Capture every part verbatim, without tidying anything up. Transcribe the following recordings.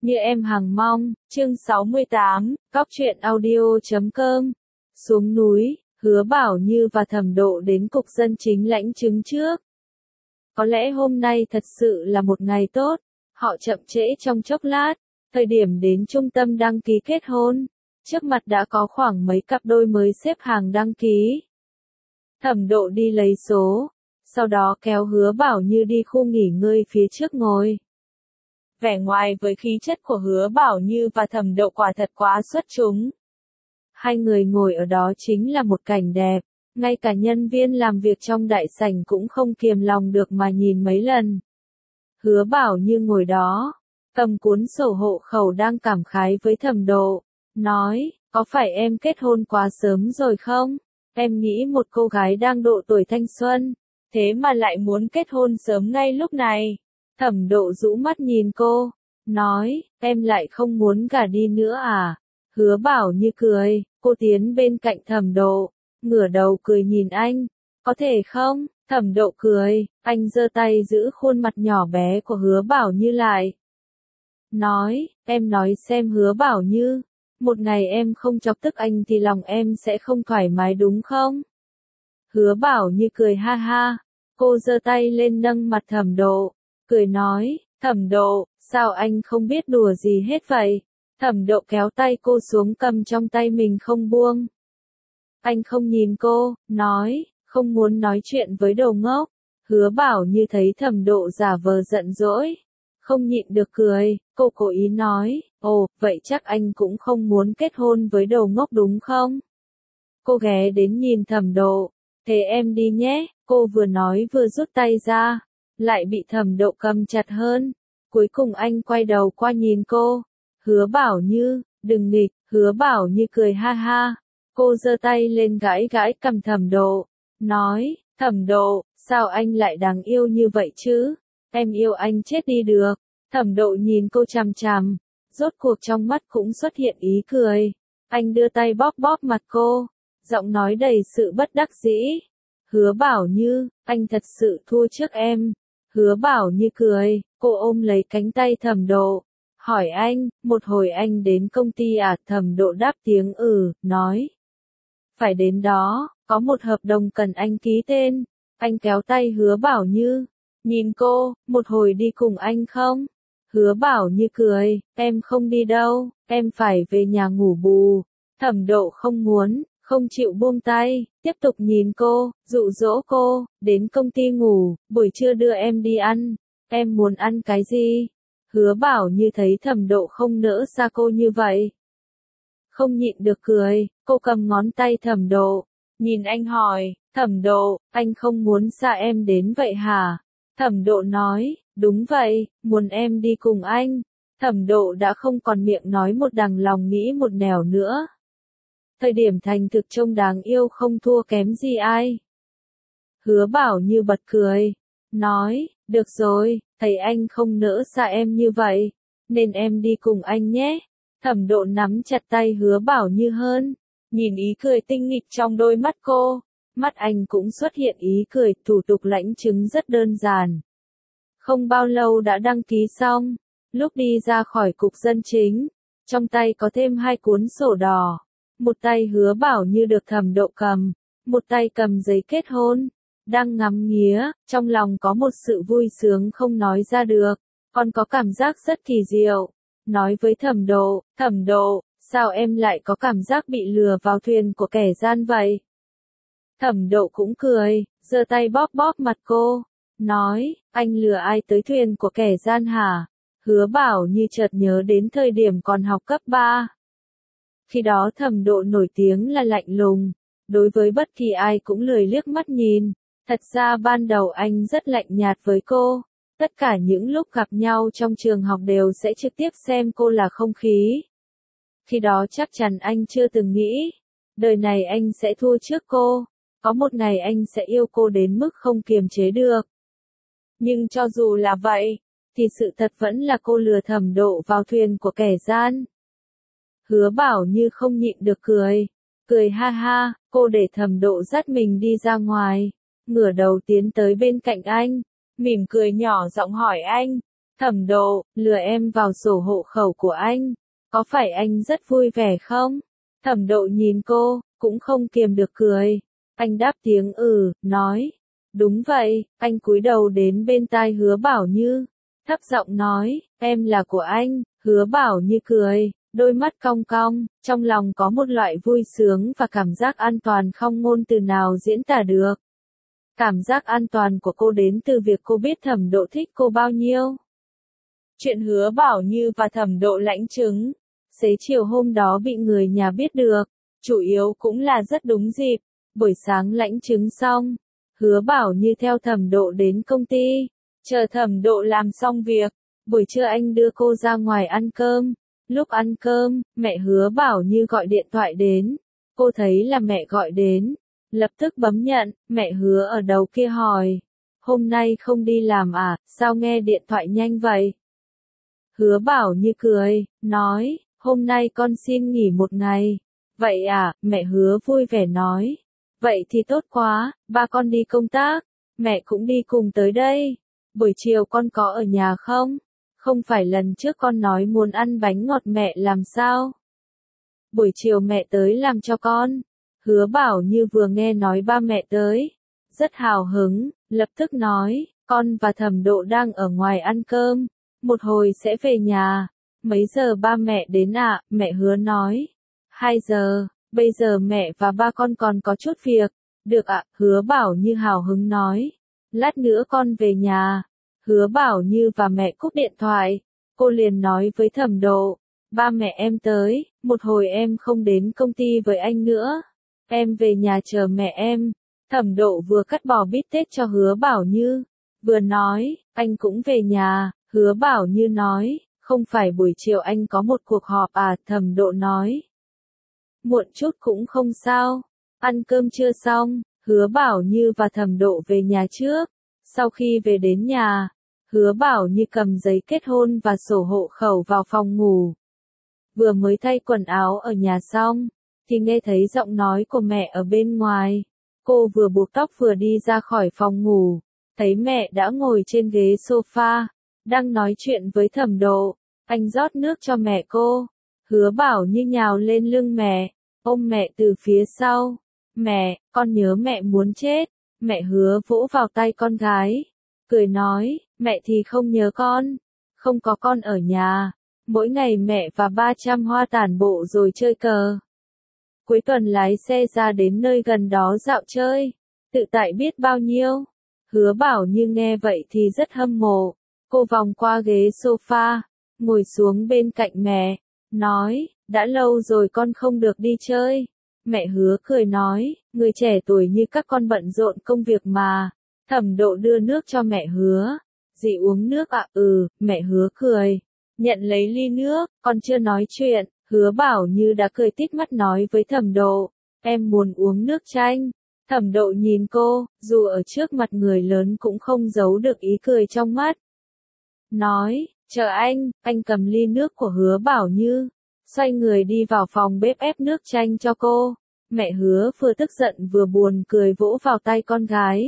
Như em hằng mong, chương sáu mươi tám, góc truyện audio chấm com. Xuống núi, Hứa Bảo Như và Thẩm Độ đến cục dân chính lãnh chứng trước. Có lẽ hôm nay thật sự là một ngày tốt, họ chậm trễ trong chốc lát, thời điểm đến trung tâm đăng ký kết hôn, trước mặt đã có khoảng mấy cặp đôi mới xếp hàng đăng ký. Thẩm Độ đi lấy số, sau đó kéo Hứa Bảo Như đi khu nghỉ ngơi phía trước ngồi. Vẻ ngoài với khí chất của Hứa Bảo Như và Thẩm Độ quả thật quá xuất chúng. Hai người ngồi ở đó chính là một cảnh đẹp, ngay cả nhân viên làm việc trong đại sảnh cũng không kiềm lòng được mà nhìn mấy lần. Hứa Bảo Như ngồi đó, cầm cuốn sổ hộ khẩu đang cảm khái với Thẩm Độ, nói, có phải em kết hôn quá sớm rồi không? Em nghĩ một cô gái đang độ tuổi thanh xuân, thế mà lại muốn kết hôn sớm ngay lúc này. Thẩm Độ rũ mắt nhìn cô, nói, em lại không muốn gả đi nữa à? Hứa Bảo Như cười, cô tiến bên cạnh Thẩm Độ, ngửa đầu cười nhìn anh, có thể không? Thẩm Độ cười, anh giơ tay giữ khuôn mặt nhỏ bé của Hứa Bảo Như lại. Nói, em nói xem Hứa Bảo Như, một ngày em không chọc tức anh thì lòng em sẽ không thoải mái đúng không? Hứa Bảo Như cười ha ha, cô giơ tay lên nâng mặt Thẩm Độ, cười nói, Thẩm Độ, sao anh không biết đùa gì hết vậy? Thẩm Độ kéo tay cô xuống cầm trong tay mình không buông. Anh không nhìn cô, nói, không muốn nói chuyện với đồ ngốc. Hứa Bảo Như thấy Thẩm Độ giả vờ giận dỗi, không nhịn được cười, cô cố ý nói, ồ, vậy chắc anh cũng không muốn kết hôn với đồ ngốc đúng không? Cô ghé đến nhìn Thẩm Độ, thế em đi nhé, cô vừa nói vừa rút tay ra, lại bị Thẩm Độ cầm chặt hơn. Cuối cùng anh quay đầu qua nhìn cô, Hứa Bảo Như, đừng nghịch. Hứa Bảo Như cười ha ha, cô giơ tay lên gãi gãi cằm Thẩm Độ, nói, Thẩm Độ, sao anh lại đáng yêu như vậy chứ? Em yêu anh chết đi được. Thẩm Độ nhìn cô chằm chằm, rốt cuộc trong mắt cũng xuất hiện ý cười. Anh đưa tay bóp bóp mặt cô, giọng nói đầy sự bất đắc dĩ. Hứa Bảo Như, anh thật sự thua trước em. Hứa Bảo Như cười, cô ôm lấy cánh tay Thẩm Độ, hỏi anh, một hồi anh đến công ty à? Thẩm Độ đáp tiếng ừ, nói, phải đến đó, có một hợp đồng cần anh ký tên. Anh kéo tay Hứa Bảo Như, nhìn cô, một hồi đi cùng anh không? Hứa Bảo Như cười, em không đi đâu, em phải về nhà ngủ bù. Thẩm Độ không muốn, không chịu buông tay, tiếp tục nhìn cô, dụ dỗ cô, đến công ty ngủ, buổi trưa đưa em đi ăn, em muốn ăn cái gì? Hứa Bảo Như thấy Thẩm Độ không nỡ xa cô như vậy, không nhịn được cười, cô cầm ngón tay Thẩm Độ, nhìn anh hỏi, Thẩm Độ, anh không muốn xa em đến vậy hả? Thẩm Độ nói, đúng vậy, muốn em đi cùng anh. Thẩm Độ đã không còn miệng nói một đằng lòng nghĩ một nẻo nữa. Thời điểm thành thực trông đáng yêu không thua kém gì ai. Hứa Bảo Như bật cười, nói, được rồi, thấy anh không nỡ xa em như vậy, nên em đi cùng anh nhé. Thẩm Độ nắm chặt tay Hứa Bảo Như hơn, nhìn ý cười tinh nghịch trong đôi mắt cô, mắt anh cũng xuất hiện ý cười. Thủ tục lãnh chứng rất đơn giản, không bao lâu đã đăng ký xong. Lúc đi ra khỏi cục dân chính, trong tay có thêm hai cuốn sổ đỏ, một tay Hứa Bảo Như được Thẩm Độ cầm, một tay cầm giấy kết hôn, đang ngắm nghía, trong lòng có một sự vui sướng không nói ra được, còn có cảm giác rất kỳ diệu. Nói với Thẩm Độ, Thẩm Độ, sao em lại có cảm giác bị lừa vào thuyền của kẻ gian vậy? Thẩm Độ cũng cười, giơ tay bóp bóp mặt cô, nói, anh lừa ai tới thuyền của kẻ gian hả? Hứa Bảo Như chợt nhớ đến thời điểm còn học cấp ba. Khi đó Thẩm Độ nổi tiếng là lạnh lùng, đối với bất kỳ ai cũng lười liếc mắt nhìn. Thật ra ban đầu anh rất lạnh nhạt với cô. Tất cả những lúc gặp nhau trong trường học đều sẽ trực tiếp xem cô là không khí. Khi đó chắc chắn anh chưa từng nghĩ, đời này anh sẽ thua trước cô, có một ngày anh sẽ yêu cô đến mức không kiềm chế được. Nhưng cho dù là vậy, thì sự thật vẫn là cô lừa Thẩm Độ vào thuyền của kẻ gian. Hứa Bảo Như không nhịn được cười, cười ha ha, cô để Thẩm Độ dắt mình đi ra ngoài, ngửa đầu tiến tới bên cạnh anh, mỉm cười nhỏ giọng hỏi anh, Thẩm Độ, lừa em vào sổ hộ khẩu của anh, có phải anh rất vui vẻ không? Thẩm Độ nhìn cô, cũng không kiềm được cười. Anh đáp tiếng ừ, nói, đúng vậy. Anh cúi đầu đến bên tai Hứa Bảo Như, thấp giọng nói, em là của anh. Hứa Bảo Như cười, đôi mắt cong cong, trong lòng có một loại vui sướng và cảm giác an toàn không ngôn từ nào diễn tả được. Cảm giác an toàn của cô đến từ việc cô biết Thẩm Độ thích cô bao nhiêu. Chuyện Hứa Bảo Như và Thẩm Độ lãnh chứng, xế chiều hôm đó bị người nhà biết được, chủ yếu cũng là rất đúng dịp. Buổi sáng lãnh chứng xong, Hứa Bảo Như theo Thẩm Độ đến công ty, chờ Thẩm Độ làm xong việc. Buổi trưa anh đưa cô ra ngoài ăn cơm. Lúc ăn cơm, mẹ Hứa Bảo Như gọi điện thoại đến. Cô thấy là mẹ gọi đến, lập tức bấm nhận. Mẹ Hứa ở đầu kia hỏi, hôm nay không đi làm à, sao nghe điện thoại nhanh vậy? Hứa Bảo Như cười, nói, hôm nay con xin nghỉ một ngày. Vậy à, mẹ Hứa vui vẻ nói. Vậy thì tốt quá, ba con đi công tác, mẹ cũng đi cùng tới đây. Buổi chiều con có ở nhà không? Không phải lần trước con nói muốn ăn bánh ngọt mẹ làm sao? Buổi chiều mẹ tới làm cho con. Hứa Bảo Như vừa nghe nói ba mẹ tới, rất hào hứng, lập tức nói, con và Thẩm Độ đang ở ngoài ăn cơm, một hồi sẽ về nhà. Mấy giờ ba mẹ đến ạ? À? Mẹ Hứa nói, hai giờ. Bây giờ mẹ và ba con còn có chút việc. Được ạ, à? Hứa Bảo Như hào hứng nói. Lát nữa con về nhà. Hứa Bảo Như và mẹ cúp điện thoại. Cô liền nói với Thẩm Độ. Ba mẹ em tới, một hồi em không đến công ty với anh nữa. Em về nhà chờ mẹ em. Thẩm Độ vừa cắt bò bít tết cho Hứa Bảo Như, vừa nói, anh cũng về nhà. Hứa Bảo Như nói, không phải buổi chiều anh có một cuộc họp à? Thẩm Độ nói, muộn chút cũng không sao. Ăn cơm chưa xong, Hứa Bảo Như và Thẩm Độ về nhà trước. Sau khi về đến nhà, Hứa Bảo Như cầm giấy kết hôn và sổ hộ khẩu vào phòng ngủ. Vừa mới thay quần áo ở nhà xong, thì nghe thấy giọng nói của mẹ ở bên ngoài. Cô vừa buộc tóc vừa đi ra khỏi phòng ngủ, thấy mẹ đã ngồi trên ghế sofa, đang nói chuyện với Thẩm Độ. Anh rót nước cho mẹ cô. Hứa Bảo Như nhào lên lưng mẹ, ôm mẹ từ phía sau. Mẹ, con nhớ mẹ muốn chết. Mẹ Hứa vỗ vào tay con gái, cười nói, mẹ thì không nhớ con. Không có con ở nhà, mỗi ngày mẹ và ba chăm hoa tản bộ rồi chơi cờ. Cuối tuần lái xe ra đến nơi gần đó dạo chơi, tự tại biết bao nhiêu. Hứa Bảo Như nghe vậy thì rất hâm mộ. Cô vòng qua ghế sofa, ngồi xuống bên cạnh mẹ, nói, đã lâu rồi con không được đi chơi. Mẹ Hứa cười nói, người trẻ tuổi như các con bận rộn công việc mà. Thẩm Độ đưa nước cho mẹ Hứa. Dì uống nước ạ? À? Ừ, mẹ Hứa cười, nhận lấy ly nước. Con chưa nói chuyện, Hứa Bảo Như đã cười tít mắt nói với Thẩm Độ, em muốn uống nước chanh. Thẩm Độ nhìn cô, dù ở trước mặt người lớn cũng không giấu được ý cười trong mắt. Nói, chờ anh. Anh cầm ly nước của Hứa Bảo Như, xoay người đi vào phòng bếp ép nước chanh cho cô. Mẹ Hứa vừa tức giận vừa buồn cười vỗ vào tay con gái.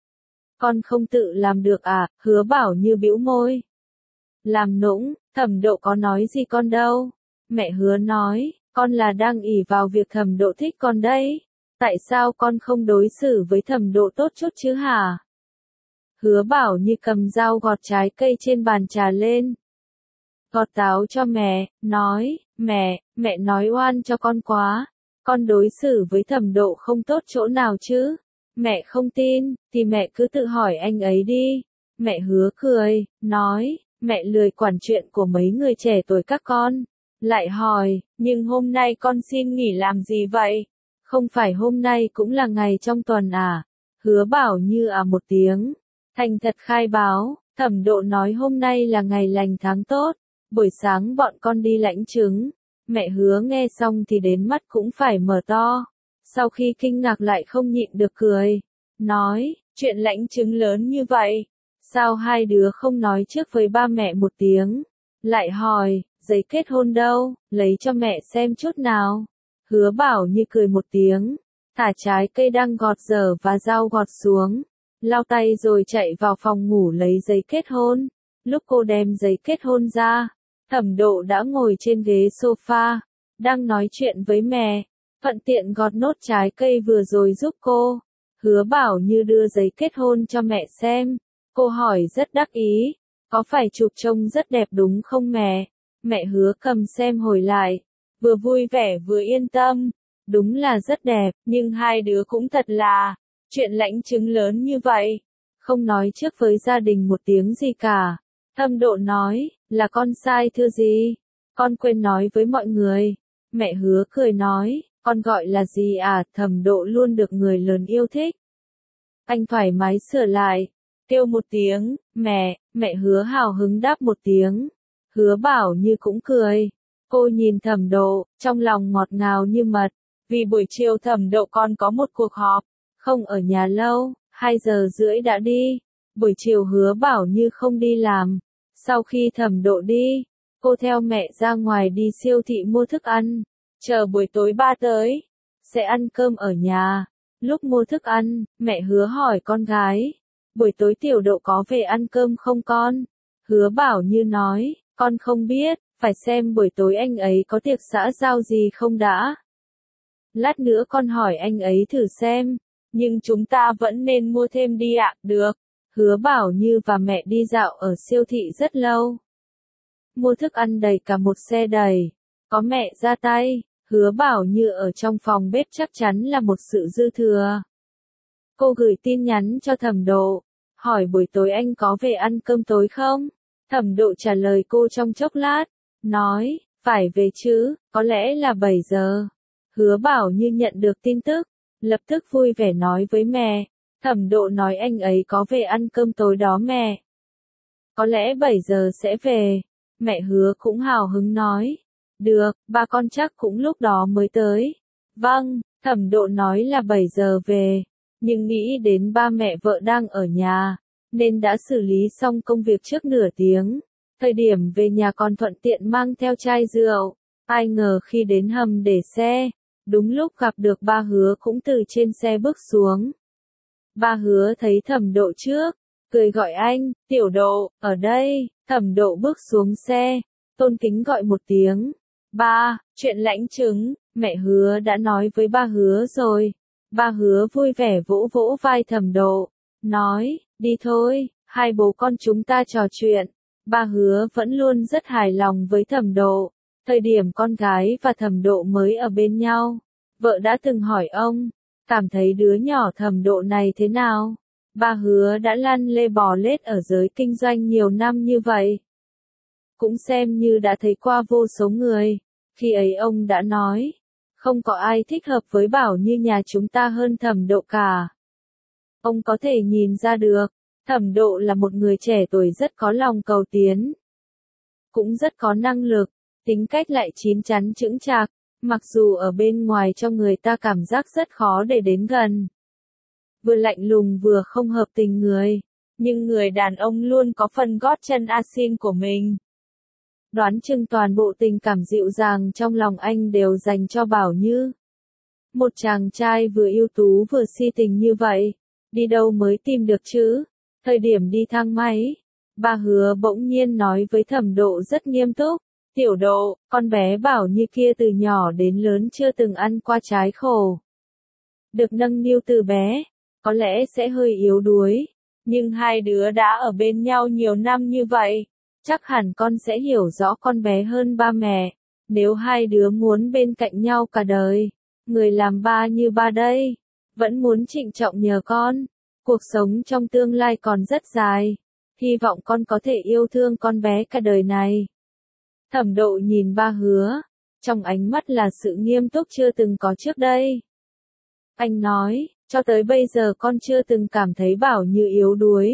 Con không tự làm được à? Hứa Bảo Như bĩu môi, làm nũng. Thẩm Độ có nói gì con đâu. Mẹ Hứa nói, con là đang ỷ vào việc Thẩm Độ thích con đấy. Tại sao con không đối xử với Thẩm Độ tốt chút chứ hả? Hứa Bảo Như cầm dao gọt trái cây trên bàn trà lên, gọt táo cho mẹ, nói, mẹ, mẹ nói oan cho con quá. Con đối xử với Thẩm Độ không tốt chỗ nào chứ? Mẹ không tin, thì mẹ cứ tự hỏi anh ấy đi. Mẹ Hứa cười, nói, mẹ lười quản chuyện của mấy người trẻ tuổi các con. Lại hỏi, nhưng hôm nay con xin nghỉ làm gì vậy? Không phải hôm nay cũng là ngày trong tuần à? Hứa Bảo Như à một tiếng, thành thật khai báo. Thẩm Độ nói hôm nay là ngày lành tháng tốt, buổi sáng bọn con đi lãnh chứng. Mẹ Hứa nghe xong thì đến mắt cũng phải mở to. Sau khi kinh ngạc lại không nhịn được cười, nói, chuyện lãnh chứng lớn như vậy, sao hai đứa không nói trước với ba mẹ một tiếng? Lại hỏi, giấy kết hôn đâu, lấy cho mẹ xem chút nào. Hứa Bảo Như cười một tiếng, thả trái cây đang gọt dở và dao gọt xuống, lau tay rồi chạy vào phòng ngủ lấy giấy kết hôn. Lúc cô đem giấy kết hôn ra, Thẩm Độ đã ngồi trên ghế sofa, đang nói chuyện với mẹ, thuận tiện gọt nốt trái cây vừa rồi giúp cô. Hứa Bảo Như đưa giấy kết hôn cho mẹ xem, cô hỏi rất đắc ý, có phải chụp trông rất đẹp đúng không mẹ? Mẹ Hứa cầm xem hồi lại, vừa vui vẻ vừa yên tâm, đúng là rất đẹp, nhưng hai đứa cũng thật là, chuyện lãnh chứng lớn như vậy, không nói trước với gia đình một tiếng gì cả. Thẩm Độ nói, là con sai thưa gì? Con quên nói với mọi người. Mẹ Hứa cười nói, con gọi là gì à? Thẩm Độ luôn được người lớn yêu thích. Anh thoải mái sửa lại, kêu một tiếng, mẹ, mẹ Hứa hào hứng đáp một tiếng. Hứa Bảo Như cũng cười. Cô nhìn Thẩm Độ, trong lòng ngọt ngào như mật, vì buổi chiều Thẩm Độ còn có một cuộc họp, không ở nhà lâu, hai giờ rưỡi đã đi. Buổi chiều Hứa Bảo Như không đi làm. Sau khi Thẩm Độ đi, cô theo mẹ ra ngoài đi siêu thị mua thức ăn, chờ buổi tối ba tới, sẽ ăn cơm ở nhà. Lúc mua thức ăn, mẹ Hứa hỏi con gái, buổi tối Tiểu Độ có về ăn cơm không con? Hứa Bảo Như nói, con không biết, phải xem buổi tối anh ấy có tiệc xã giao gì không đã. Lát nữa con hỏi anh ấy thử xem, nhưng chúng ta vẫn nên mua thêm đi ạ, được. Hứa Bảo Như và mẹ đi dạo ở siêu thị rất lâu. Mua thức ăn đầy cả một xe đầy. Có mẹ ra tay, Hứa Bảo Như ở trong phòng bếp chắc chắn là một sự dư thừa. Cô gửi tin nhắn cho Thẩm Độ, hỏi buổi tối anh có về ăn cơm tối không? Thẩm Độ trả lời cô trong chốc lát, nói, phải về chứ, có lẽ là bảy giờ. Hứa Bảo Như nhận được tin tức, lập tức vui vẻ nói với mẹ. Thẩm Độ nói anh ấy có về ăn cơm tối đó mẹ. Có lẽ bảy giờ sẽ về. Mẹ Hứa cũng hào hứng nói. Được, ba con chắc cũng lúc đó mới tới. Vâng, Thẩm Độ nói là bảy giờ về. Nhưng nghĩ đến ba mẹ vợ đang ở nhà, nên đã xử lý xong công việc trước nửa tiếng. Thời điểm về nhà còn thuận tiện mang theo chai rượu. Ai ngờ khi đến hầm để xe, đúng lúc gặp được ba Hứa cũng từ trên xe bước xuống. Ba Hứa thấy Thẩm Độ trước, cười gọi anh, Tiểu Độ, ở đây. Thẩm Độ bước xuống xe, tôn kính gọi một tiếng. Ba, chuyện lãnh chứng, mẹ Hứa đã nói với ba Hứa rồi. Ba Hứa vui vẻ vỗ vỗ vai Thẩm Độ, nói, đi thôi, hai bố con chúng ta trò chuyện. Ba Hứa vẫn luôn rất hài lòng với Thẩm Độ. Thời điểm con gái và Thẩm Độ mới ở bên nhau, vợ đã từng hỏi ông, cảm thấy đứa nhỏ Thẩm Độ này thế nào? Ba Hứa đã lăn lê bò lết ở giới kinh doanh nhiều năm như vậy, cũng xem như đã thấy qua vô số người. Khi ấy ông đã nói, không có ai thích hợp với Bảo Như nhà chúng ta hơn Thẩm Độ cả. Ông có thể nhìn ra được, Thẩm Độ là một người trẻ tuổi rất có lòng cầu tiến, cũng rất có năng lực, tính cách lại chín chắn chững chạc, mặc dù ở bên ngoài cho người ta cảm giác rất khó để đến gần. Vừa lạnh lùng vừa không hợp tình người, nhưng người đàn ông luôn có phần gót chân asin của mình. Đoán chừng toàn bộ tình cảm dịu dàng trong lòng anh đều dành cho Bảo Như. Một chàng trai vừa ưu tú vừa si tình như vậy, đi đâu mới tìm được chứ? Thời điểm đi thang máy, ba Hứa bỗng nhiên nói với Thẩm Độ rất nghiêm túc, Tiểu Độ, con bé Bảo Như kia từ nhỏ đến lớn chưa từng ăn qua trái khổ. Được nâng niu từ bé, có lẽ sẽ hơi yếu đuối, nhưng hai đứa đã ở bên nhau nhiều năm như vậy, chắc hẳn con sẽ hiểu rõ con bé hơn ba mẹ. Nếu hai đứa muốn bên cạnh nhau cả đời, người làm ba như ba đây, vẫn muốn trịnh trọng nhờ con. Cuộc sống trong tương lai còn rất dài, hy vọng con có thể yêu thương con bé cả đời này. Thẩm Độ nhìn ba Hứa, trong ánh mắt là sự nghiêm túc chưa từng có trước đây. Anh nói, cho tới bây giờ con chưa từng cảm thấy Bảo Như yếu đuối.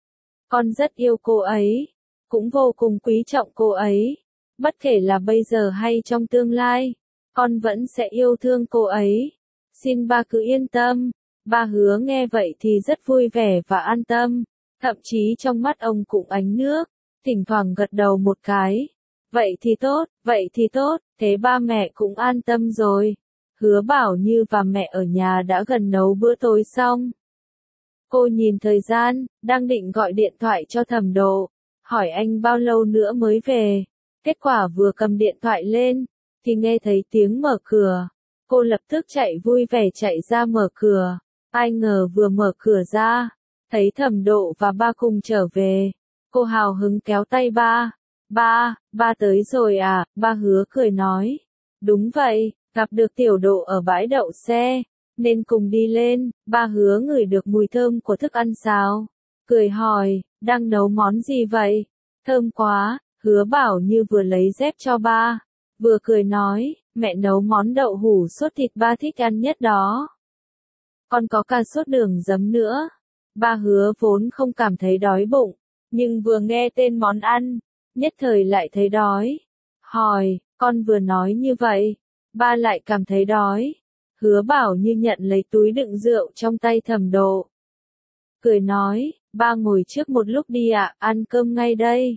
Con rất yêu cô ấy, cũng vô cùng quý trọng cô ấy. Bất kể là bây giờ hay trong tương lai, con vẫn sẽ yêu thương cô ấy. Xin ba cứ yên tâm. Ba Hứa nghe vậy thì rất vui vẻ và an tâm, thậm chí trong mắt ông cũng ánh nước, thỉnh thoảng gật đầu một cái. Vậy thì tốt, vậy thì tốt, thế ba mẹ cũng an tâm rồi. Hứa Bảo Như và mẹ ở nhà đã gần nấu bữa tối xong. Cô nhìn thời gian, đang định gọi điện thoại cho Thẩm Độ, hỏi anh bao lâu nữa mới về. Kết quả vừa cầm điện thoại lên, thì nghe thấy tiếng mở cửa. Cô lập tức chạy vui vẻ chạy ra mở cửa. Ai ngờ vừa mở cửa ra, thấy Thẩm Độ và ba cùng trở về. Cô hào hứng kéo tay ba. Ba, ba tới rồi à, ba Hứa cười nói. Đúng vậy, gặp được Tiểu Độ ở bãi đậu xe, nên cùng đi lên. Ba Hứa ngửi được mùi thơm của thức ăn xào, cười hỏi, đang nấu món gì vậy? Thơm quá. Hứa Bảo Như vừa lấy dép cho ba, vừa cười nói, mẹ nấu món đậu hủ sốt thịt ba thích ăn nhất đó. Còn có cả sốt đường giấm nữa. Ba Hứa vốn không cảm thấy đói bụng, nhưng vừa nghe tên món ăn, nhất thời lại thấy đói. Hỏi, con vừa nói như vậy, ba lại cảm thấy đói. Hứa Bảo Như nhận lấy túi đựng rượu trong tay Thẩm Độ. Cười nói, ba ngồi trước một lúc đi ạ, ăn cơm ngay đây.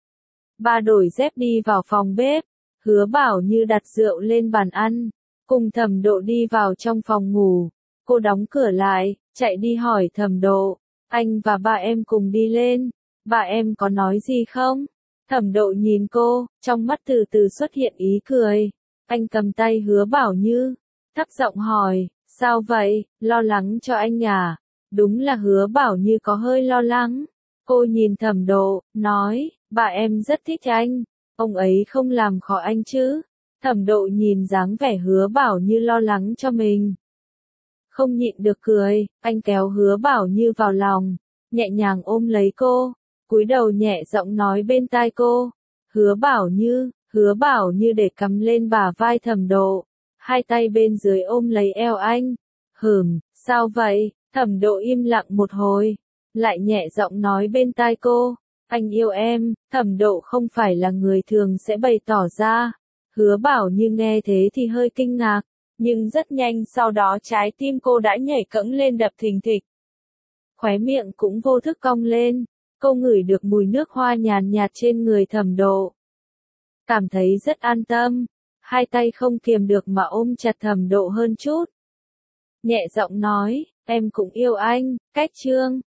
Ba đổi dép đi vào phòng bếp. Hứa Bảo Như đặt rượu lên bàn ăn, cùng Thẩm Độ đi vào trong phòng ngủ. Cô đóng cửa lại, chạy đi hỏi Thẩm Độ, anh và ba em cùng đi lên, ba em có nói gì không? Thẩm Độ nhìn cô, trong mắt từ từ xuất hiện ý cười. Anh cầm tay Hứa Bảo Như, thấp giọng hỏi, sao vậy, lo lắng cho anh à? Đúng là Hứa Bảo Như có hơi lo lắng. Cô nhìn Thẩm Độ, nói, ba em rất thích anh, ông ấy không làm khó anh chứ? Thẩm Độ nhìn dáng vẻ Hứa Bảo Như lo lắng cho mình, không nhịn được cười. Anh kéo Hứa Bảo Như vào lòng, nhẹ nhàng ôm lấy cô, cúi đầu nhẹ giọng nói bên tai cô, Hứa Bảo Như. Hứa Bảo Như để cằm lên bả vai Thẩm Độ, hai tay bên dưới ôm lấy eo anh. Hửm, sao vậy? Thẩm Độ im lặng một hồi, lại nhẹ giọng nói bên tai cô, anh yêu em. Thẩm Độ không phải là người thường sẽ bày tỏ ra. Hứa Bảo Như nghe thế thì hơi kinh ngạc, nhưng rất nhanh sau đó trái tim cô đã nhảy cẫng lên đập thình thịch. Khóe miệng cũng vô thức cong lên, cô ngửi được mùi nước hoa nhàn nhạt trên người Thẩm Độ. Cảm thấy rất an tâm, hai tay không kiềm được mà ôm chặt Thẩm Độ hơn chút. Nhẹ giọng nói, em cũng yêu anh, cách chương.